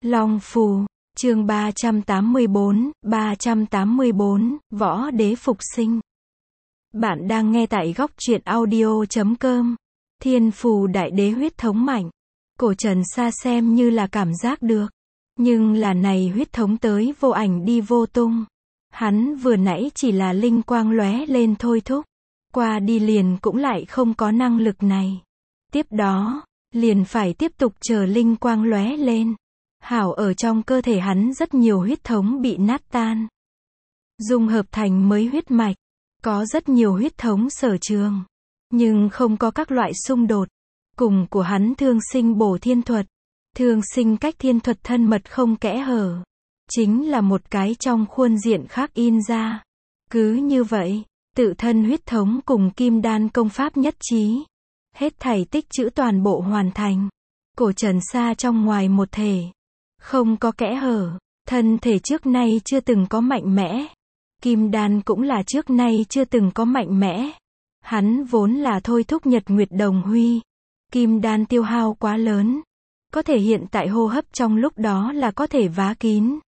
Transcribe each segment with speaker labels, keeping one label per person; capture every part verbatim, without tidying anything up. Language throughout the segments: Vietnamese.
Speaker 1: Long Phù, chương ba trăm tám mươi bốn, ba trăm tám mươi bốn, Võ Đế phục sinh. Bạn đang nghe tại góc truyện audio chấm com. Thiên Phù Đại Đế huyết thống mạnh. Cổ Trần Sa xem như là cảm giác được. Nhưng là này huyết thống tới vô ảnh đi vô tung. Hắn vừa nãy chỉ là linh quang lóe lên thôi thúc. Qua đi liền cũng lại không có năng lực này. Tiếp đó, liền phải tiếp tục chờ linh quang lóe lên. Hảo ở trong cơ thể hắn rất nhiều huyết thống bị nát tan. Dung hợp thành mới huyết mạch. Có rất nhiều huyết thống sở trường. Nhưng không có các loại xung đột. Cùng của hắn thương sinh bổ thiên thuật. Thương sinh cách thiên thuật thân mật không kẽ hở. Chính là một cái trong khuôn diện khác in ra. Cứ như vậy, tự thân huyết thống cùng kim đan công pháp nhất trí. Hết thảy tích trữ toàn bộ hoàn thành. Cổ Trần Sa trong ngoài một thể. Không có kẽ hở. Thân thể trước nay chưa từng có mạnh mẽ. Kim đan cũng là trước nay chưa từng có mạnh mẽ. Hắn vốn là thôi thúc nhật nguyệt đồng huy. Kim đan tiêu hao quá lớn. Có thể hiện tại hô hấp trong lúc đó là có thể vá kín.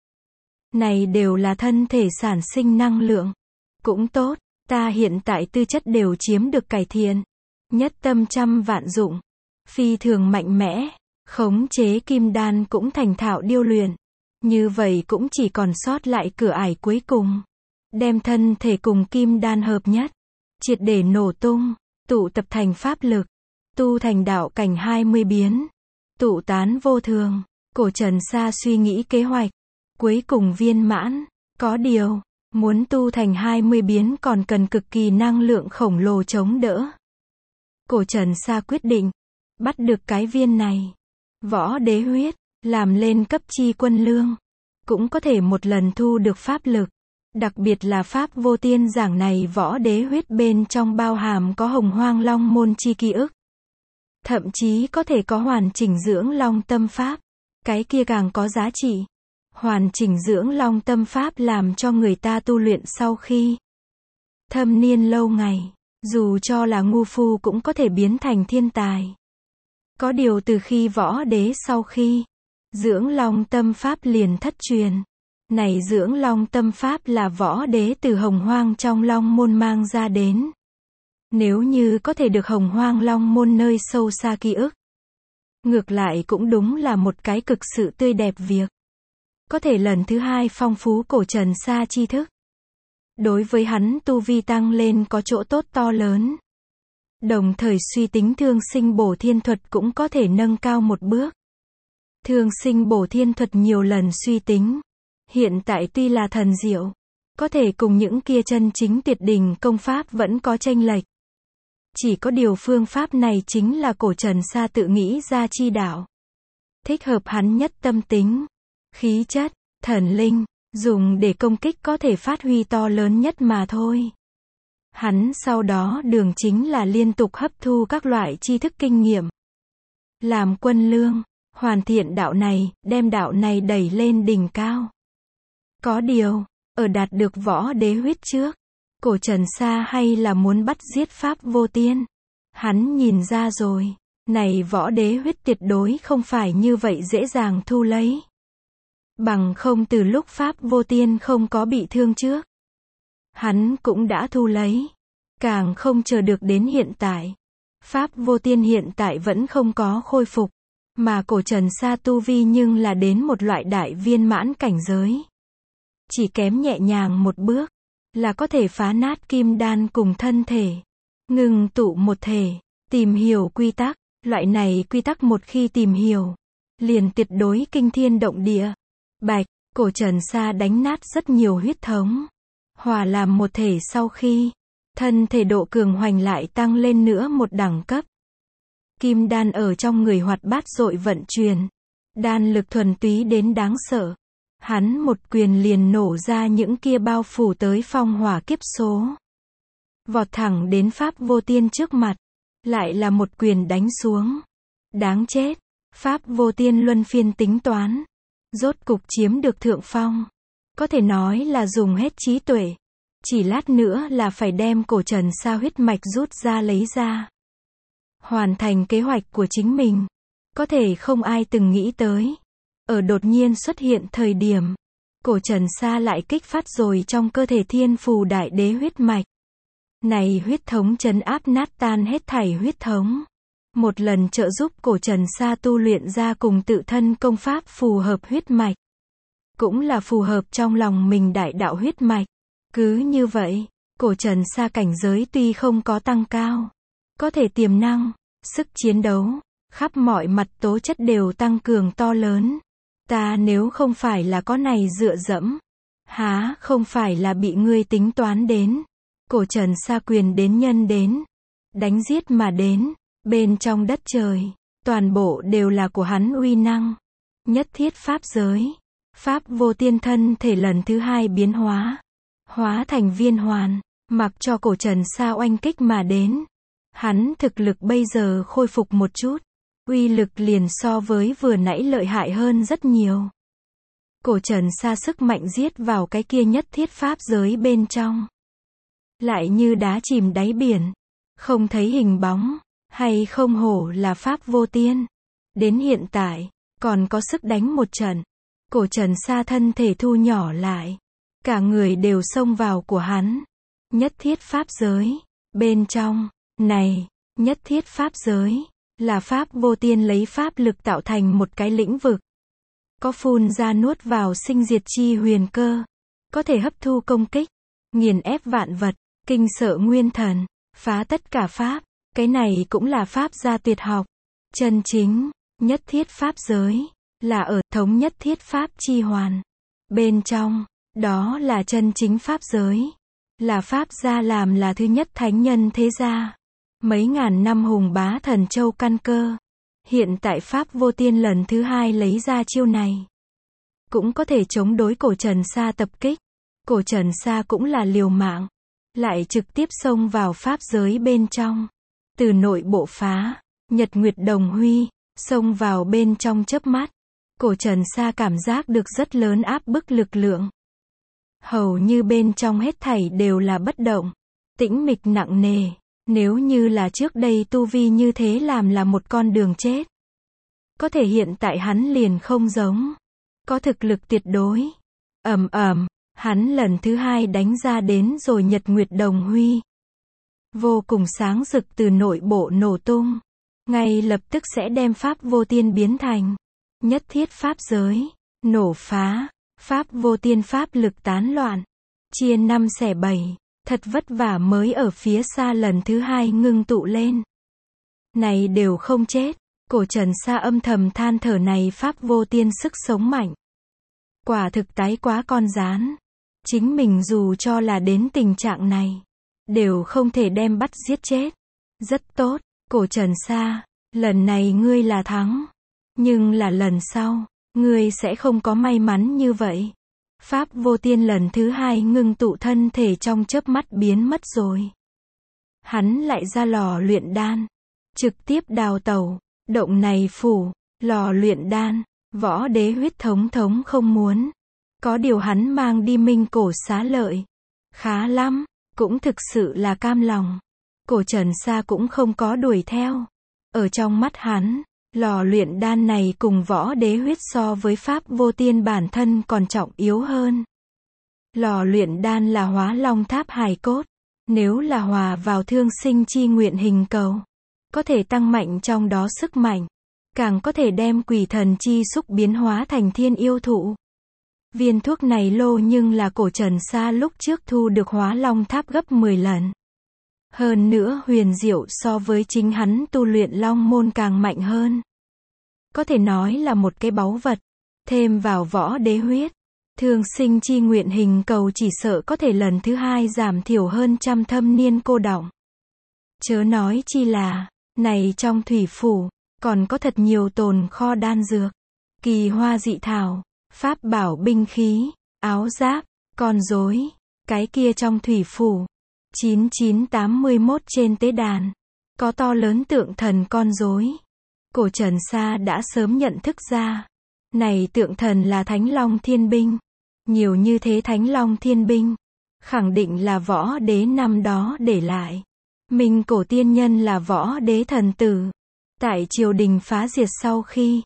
Speaker 1: Này đều là thân thể sản sinh năng lượng. Cũng tốt, ta hiện tại tư chất đều chiếm được cải thiện. Nhất tâm trăm vạn dụng. Phi thường mạnh mẽ. Khống chế kim đan cũng thành thạo điêu luyện. Như vậy cũng chỉ còn sót lại cửa ải cuối cùng. Đem thân thể cùng kim đan hợp nhất. Triệt để nổ tung. Tụ tập thành pháp lực. Tu thành đạo cảnh hai mươi biến. Tụ tán vô thường. Cổ Trần Sa suy nghĩ kế hoạch. Cuối cùng viên mãn. Có điều, muốn tu thành hai mươi biến còn cần cực kỳ năng lượng khổng lồ chống đỡ. Cổ Trần Sa quyết định. Bắt được cái viên này. Võ đế huyết. Làm lên cấp chi quân lương. Cũng có thể một lần thu được pháp lực. Đặc biệt là pháp vô tiên giảng này võ đế huyết bên trong bao hàm có hồng hoang long môn chi ký ức. Thậm chí có thể có hoàn chỉnh dưỡng long tâm pháp. Cái kia càng có giá trị. Hoàn chỉnh dưỡng long tâm pháp làm cho người ta tu luyện sau khi thâm niên lâu ngày. Dù cho là ngu phu cũng có thể biến thành thiên tài. Có điều từ khi võ đế sau khi dưỡng long tâm pháp liền thất truyền. Này dưỡng long tâm pháp là võ đế từ hồng hoang trong long môn mang ra đến. Nếu như có thể được hồng hoang long môn nơi sâu xa ký ức. Ngược lại cũng đúng là một cái cực sự tươi đẹp việc. Có thể lần thứ hai phong phú cổ Trần Sa tri thức. Đối với hắn tu vi tăng lên có chỗ tốt to lớn. Đồng thời suy tính thương sinh bổ thiên thuật cũng có thể nâng cao một bước. Thương sinh bổ thiên thuật nhiều lần suy tính. Hiện tại tuy là thần diệu. Có thể cùng những kia chân chính tuyệt đỉnh công pháp vẫn có chênh lệch. Chỉ có điều phương pháp này chính là cổ Trần Sa tự nghĩ ra chi đạo. Thích hợp hắn nhất tâm tính. Khí chất, thần linh, dùng để công kích có thể phát huy to lớn nhất mà thôi. Hắn sau đó đường chính là liên tục hấp thu các loại tri thức kinh nghiệm. Làm quân lương, hoàn thiện đạo này, đem đạo này đẩy lên đỉnh cao. Có điều, ở đạt được võ đế huyết trước, cổ Trần Sa hay là muốn bắt giết pháp vô tiên. Hắn nhìn ra rồi, này võ đế huyết tuyệt đối không phải như vậy dễ dàng thu lấy. Bằng không từ lúc pháp vô tiên không có bị thương trước. Hắn cũng đã thu lấy. Càng không chờ được đến hiện tại. Pháp vô tiên hiện tại vẫn không có khôi phục. Mà cổ Trần Sa tu vi nhưng là đến một loại đại viên mãn cảnh giới. Chỉ kém nhẹ nhàng một bước. Là có thể phá nát kim đan cùng thân thể. Ngừng tụ một thể. Tìm hiểu quy tắc. Loại này quy tắc một khi tìm hiểu. Liền tuyệt đối kinh thiên động địa. Bạch, cổ Trần Sa đánh nát rất nhiều huyết thống. Hòa làm một thể sau khi thân thể độ cường hoành lại tăng lên nữa một đẳng cấp. Kim đan ở trong người hoạt bát dội vận chuyển. Đan lực thuần túy đến đáng sợ. Hắn một quyền liền nổ ra những kia bao phủ tới phong hỏa kiếp số. Vọt thẳng đến pháp vô tiên trước mặt. Lại là một quyền đánh xuống. Đáng chết. Pháp vô tiên luân phiên tính toán. Rốt cục chiếm được thượng phong. Có thể nói là dùng hết trí tuệ. Chỉ lát nữa là phải đem cổ Trần Sa huyết mạch rút ra lấy ra. Hoàn thành kế hoạch của chính mình. Có thể không ai từng nghĩ tới. ở đột nhiên xuất hiện thời điểm, cổ Trần Sa lại kích phát rồi trong cơ thể Thiên Phù Đại Đế huyết mạch. Này huyết thống trấn áp nát tan hết thảy huyết thống. Một lần trợ giúp cổ Trần Sa tu luyện ra cùng tự thân công pháp phù hợp huyết mạch. Cũng là phù hợp trong lòng mình đại đạo huyết mạch. Cứ như vậy, cổ Trần Sa cảnh giới tuy không có tăng cao, có thể tiềm năng, sức chiến đấu, khắp mọi mặt tố chất đều tăng cường to lớn. Ta nếu không phải là có này dựa dẫm, há không phải là bị ngươi tính toán đến. Cổ Trần Sa quyền đến nhân đến, đánh giết mà đến, bên trong đất trời, toàn bộ đều là của hắn uy năng. Nhất thiết pháp giới, pháp vô tiên thân thể lần thứ hai biến hóa, hóa thành viên hoàn, mặc cho cổ Trần Sa oanh kích mà đến. Hắn thực lực bây giờ khôi phục một chút, uy lực liền so với vừa nãy lợi hại hơn rất nhiều. Cổ Trần Sa sức mạnh giết vào cái kia nhất thiết pháp giới bên trong, lại như đá chìm đáy biển, không thấy hình bóng, hay không hổ là pháp vô tiên. Đến hiện tại, còn có sức đánh một trận. Cổ Trần Sa thân thể thu nhỏ lại, cả người đều xông vào của hắn. Nhất thiết pháp giới, bên trong, này, nhất thiết pháp giới, là pháp vô tiên lấy pháp lực tạo thành một cái lĩnh vực. Có phun ra nuốt vào sinh diệt chi huyền cơ, có thể hấp thu công kích, nghiền ép vạn vật, kinh sợ nguyên thần, phá tất cả pháp. Cái này cũng là pháp gia tuyệt học. Chân chính, nhất thiết pháp giới, là ở thống nhất thiết pháp chi hoàn. Bên trong, đó là chân chính pháp giới. Là pháp gia làm là thứ nhất thánh nhân thế gia. Mấy ngàn năm hùng bá thần châu căn cơ. Hiện tại pháp vô tiên lần thứ hai lấy ra chiêu này, cũng có thể chống đối cổ Trần Sa tập kích. Cổ Trần Sa cũng là liều mạng, lại trực tiếp xông vào pháp giới bên trong. Từ nội bộ phá, nhật nguyệt đồng huy, xông vào bên trong chớp mắt. Cổ Trần Sa cảm giác được rất lớn áp bức lực lượng. Hầu như bên trong hết thảy đều là bất động, tĩnh mịch nặng nề. Nếu như là trước đây tu vi như thế làm là một con đường chết. Có thể hiện tại hắn liền không giống. Có thực lực tuyệt đối. Ầm ầm, hắn lần thứ hai đánh ra đến rồi nhật nguyệt đồng huy. Vô cùng sáng rực từ nội bộ nổ tung. Ngay lập tức sẽ đem pháp vô tiên biến thành nhất thiết pháp giới. Nổ phá, pháp vô tiên pháp lực tán loạn. Chia năm xẻ bảy. Thật vất vả mới ở phía xa lần thứ hai ngưng tụ lên. Này đều không chết. Cổ Trần Sa âm thầm than thở này pháp vô tiên sức sống mạnh. Quả thực tái quá con rán. Chính mình dù cho là đến tình trạng này, đều không thể đem bắt giết chết. Rất tốt, cổ Trần Sa, lần này ngươi là thắng. Nhưng là lần sau, ngươi sẽ không có may mắn như vậy. Pháp vô tiên lần thứ hai ngưng tụ thân thể trong chớp mắt biến mất rồi. Hắn lại ra lò luyện đan, trực tiếp đào tẩu, động này phủ, lò luyện đan, võ đế huyết thống thống không muốn. Có điều hắn mang đi minh cổ xá lợi. Khá lắm, cũng thực sự là cam lòng. Cổ Trần Sa cũng không có đuổi theo. Ở trong mắt hắn, lò luyện đan này cùng võ đế huyết so với pháp vô tiên bản thân còn trọng yếu hơn. Lò luyện đan là hóa long tháp hài cốt. Nếu là hòa vào thương sinh chi nguyện hình cầu, có thể tăng mạnh trong đó sức mạnh. Càng có thể đem quỷ thần chi xúc biến hóa thành thiên yêu thụ. Viên thuốc này lô nhưng là cổ Trần Sa lúc trước thu được hóa long tháp gấp mười lần. Hơn nữa huyền diệu so với chính hắn tu luyện long môn càng mạnh hơn. Có thể nói là một cái báu vật. Thêm vào võ đế huyết, thương sinh chi nguyện hình cầu chỉ sợ có thể lần thứ hai giảm thiểu hơn trăm thâm niên cô đọng. Chớ nói chi là, này trong thủy phủ, còn có thật nhiều tồn kho đan dược, kỳ hoa dị thảo, pháp bảo binh khí, áo giáp, con rối. Cái kia trong thủy phủ chín chín tám mươi mốt trên tế đàn, có to lớn tượng thần con rối. Cổ Trần Sa đã sớm nhận thức ra, này tượng thần là Thánh Long Thiên Binh. Nhiều như thế Thánh Long Thiên Binh, khẳng định là võ đế năm đó để lại. Minh cổ tiên nhân là võ đế thần tử. Tại triều đình phá diệt sau khi,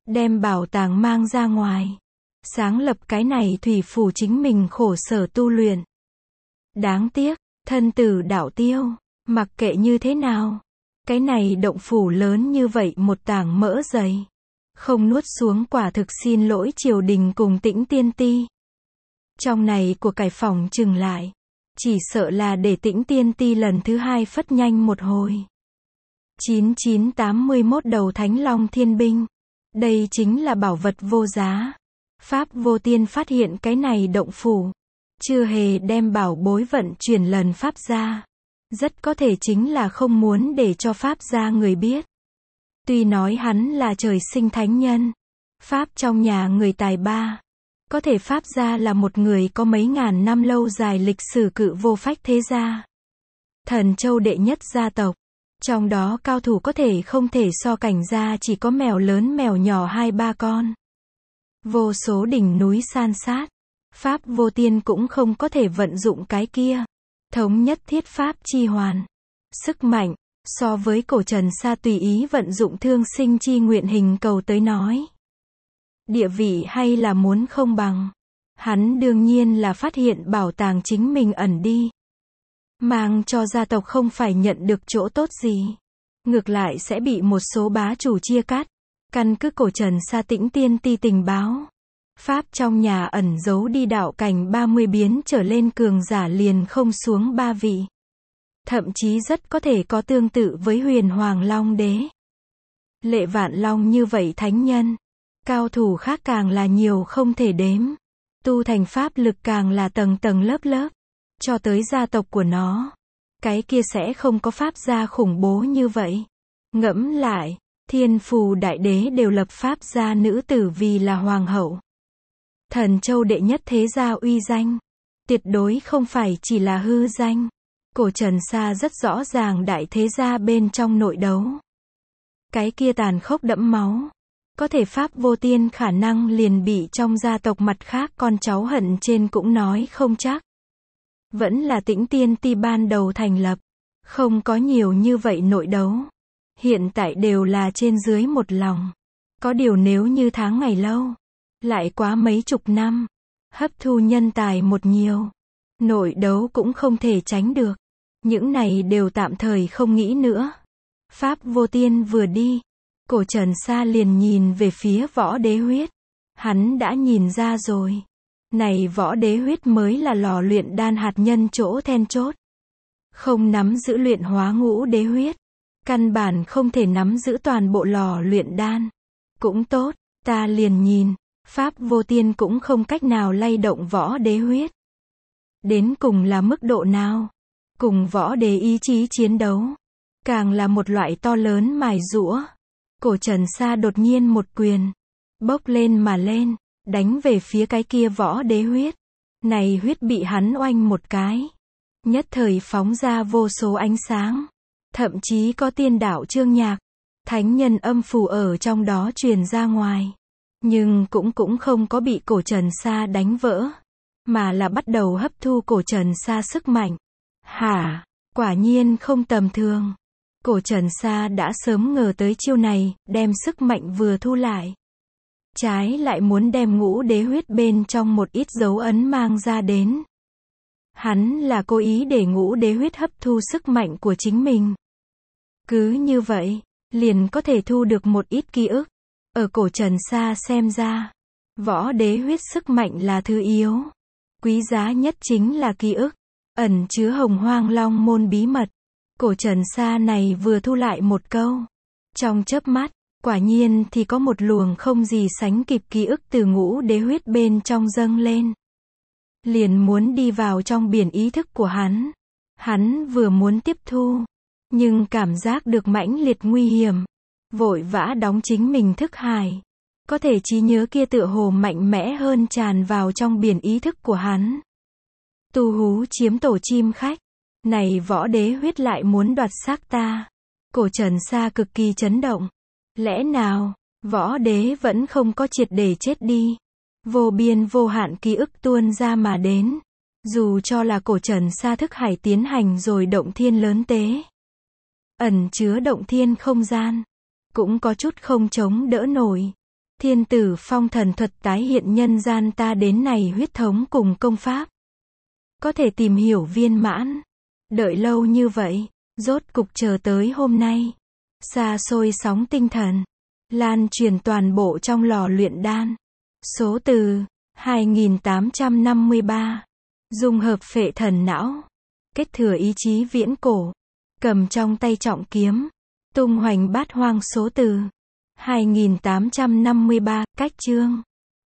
Speaker 1: đem bảo tàng mang ra ngoài. Sáng lập cái này thủy phủ chính mình khổ sở tu luyện. Đáng tiếc, thân tử đạo tiêu, mặc kệ như thế nào. Cái này động phủ lớn như vậy một tảng mỡ dày. Không nuốt xuống quả thực xin lỗi triều đình cùng Tĩnh Tiên Ti. Trong này của cải phòng trừng lại. Chỉ sợ là để Tĩnh Tiên Ti lần thứ hai phất nhanh một hồi. chín chín tám mốt đầu Thánh Long Thiên Binh. Đây chính là bảo vật vô giá. Pháp Vô Tiên phát hiện cái này động phủ. Chưa hề đem bảo bối vận chuyển lần Pháp gia. Rất có thể chính là không muốn để cho Pháp gia người biết. Tuy nói hắn là trời sinh thánh nhân. Pháp trong nhà người tài ba. Có thể Pháp gia là một người có mấy ngàn năm lâu dài lịch sử cự vô phách thế gia. Thần châu đệ nhất gia tộc. Trong đó cao thủ có thể không thể so cảnh gia chỉ có mèo lớn mèo nhỏ hai ba con. Vô số đỉnh núi san sát. Pháp Vô Tiên cũng không có thể vận dụng cái kia. Thống nhất thiết pháp chi hoàn. Sức mạnh, so với cổ Trần Sa tùy ý vận dụng thương sinh chi nguyện hình cầu tới nói. Địa vị hay là muốn không bằng. Hắn đương nhiên là phát hiện bảo tàng chính mình ẩn đi. Mang cho gia tộc không phải nhận được chỗ tốt gì. Ngược lại sẽ bị một số bá chủ chia cắt. Căn cứ cổ Trần Sa Tĩnh Tiên Ti tình báo. Pháp trong nhà ẩn giấu đi đạo cảnh ba mươi biến trở lên cường giả liền không xuống ba vị. Thậm chí rất có thể có tương tự với Huyền Hoàng Long Đế. Lệ Vạn Long như vậy thánh nhân. Cao thủ khác càng là nhiều không thể đếm. Tu thành pháp lực càng là tầng tầng lớp lớp. Cho tới gia tộc của nó. Cái kia sẽ không có pháp gia khủng bố như vậy. Ngẫm lại, Thiên Phù Đại Đế đều lập pháp gia nữ tử vì là hoàng hậu. Thần châu đệ nhất thế gia uy danh. Tuyệt đối không phải chỉ là hư danh. Cổ Trần Sa rất rõ ràng đại thế gia bên trong nội đấu. Cái kia tàn khốc đẫm máu. Có thể Pháp Vô Tiên khả năng liền bị trong gia tộc mặt khác con cháu hận trên cũng nói không chắc. Vẫn là Tĩnh Tiên Ti ban đầu thành lập. Không có nhiều như vậy nội đấu. Hiện tại đều là trên dưới một lòng. Có điều nếu như tháng ngày lâu. Lại quá mấy chục năm. Hấp thu nhân tài một nhiều. Nội đấu cũng không thể tránh được. Những này đều tạm thời không nghĩ nữa. Pháp Vô Tiên vừa đi. Cổ Trần Sa liền nhìn về phía Võ Đế Huyết. Hắn đã nhìn ra rồi. Này Võ Đế Huyết mới là lò luyện đan hạt nhân chỗ then chốt. Không nắm giữ luyện hóa ngũ đế huyết. Căn bản không thể nắm giữ toàn bộ lò luyện đan. Cũng tốt, ta liền nhìn. Pháp Vô Tiên cũng không cách nào lay động Võ Đế Huyết. Đến cùng là mức độ nào? Cùng Võ Đế ý chí chiến đấu. Càng là một loại to lớn mài giũa. Cổ Trần Sa đột nhiên một quyền. Bốc lên mà lên. Đánh về phía cái kia Võ Đế Huyết. Này huyết bị hắn oanh một cái. Nhất thời phóng ra vô số ánh sáng. Thậm chí có tiên đạo chương nhạc. Thánh nhân âm phù ở trong đó truyền ra ngoài. Nhưng cũng cũng không có bị cổ Trần Sa đánh vỡ. Mà là bắt đầu hấp thu cổ Trần Sa sức mạnh. Hả? Quả nhiên không tầm thường. Cổ Trần Sa đã sớm ngờ tới chiêu này, đem sức mạnh vừa thu lại. Trái lại muốn đem ngũ đế huyết bên trong một ít dấu ấn mang ra đến. Hắn là cố ý để ngũ đế huyết hấp thu sức mạnh của chính mình. Cứ như vậy, liền có thể thu được một ít ký ức. Ở cổ Trần Sa xem ra, Võ Đế Huyết sức mạnh là thứ yếu. Quý giá nhất chính là ký ức. Ẩn chứa Hồng Hoang Long môn bí mật. Cổ Trần Sa này vừa thu lại một câu. Trong chớp mắt, quả nhiên thì có một luồng không gì sánh kịp ký ức từ ngũ đế huyết bên trong dâng lên. Liền muốn đi vào trong biển ý thức của hắn. Hắn vừa muốn tiếp thu. Nhưng cảm giác được mãnh liệt nguy hiểm. Vội vã đóng chính mình thức hải. Có thể trí nhớ kia tựa hồ mạnh mẽ hơn tràn vào trong biển ý thức của hắn. Tu hú chiếm tổ chim khách. Này Võ Đế Huyết lại muốn đoạt xác ta. Cổ Trần Sa cực kỳ chấn động. Lẽ nào, Võ Đế vẫn không có triệt để chết đi. Vô biên vô hạn ký ức tuôn ra mà đến. Dù cho là cổ Trần Sa thức hải tiến hành rồi động thiên lớn tế. Ẩn chứa động thiên không gian. Cũng có chút không chống đỡ nổi. Thiên tử phong thần thuật tái hiện nhân gian ta đến này huyết thống cùng công pháp. Có thể tìm hiểu viên mãn. Đợi lâu như vậy, rốt cục chờ tới hôm nay. Xa xôi sóng tinh thần, lan truyền toàn bộ trong lò luyện đan. Số từ hai nghìn tám trăm năm mươi ba. Dung hợp phệ thần não, kết thừa ý chí viễn cổ, cầm trong tay trọng kiếm, tung hoành bát hoang. Số từ hai nghìn tám trăm năm mươi ba. Cách chương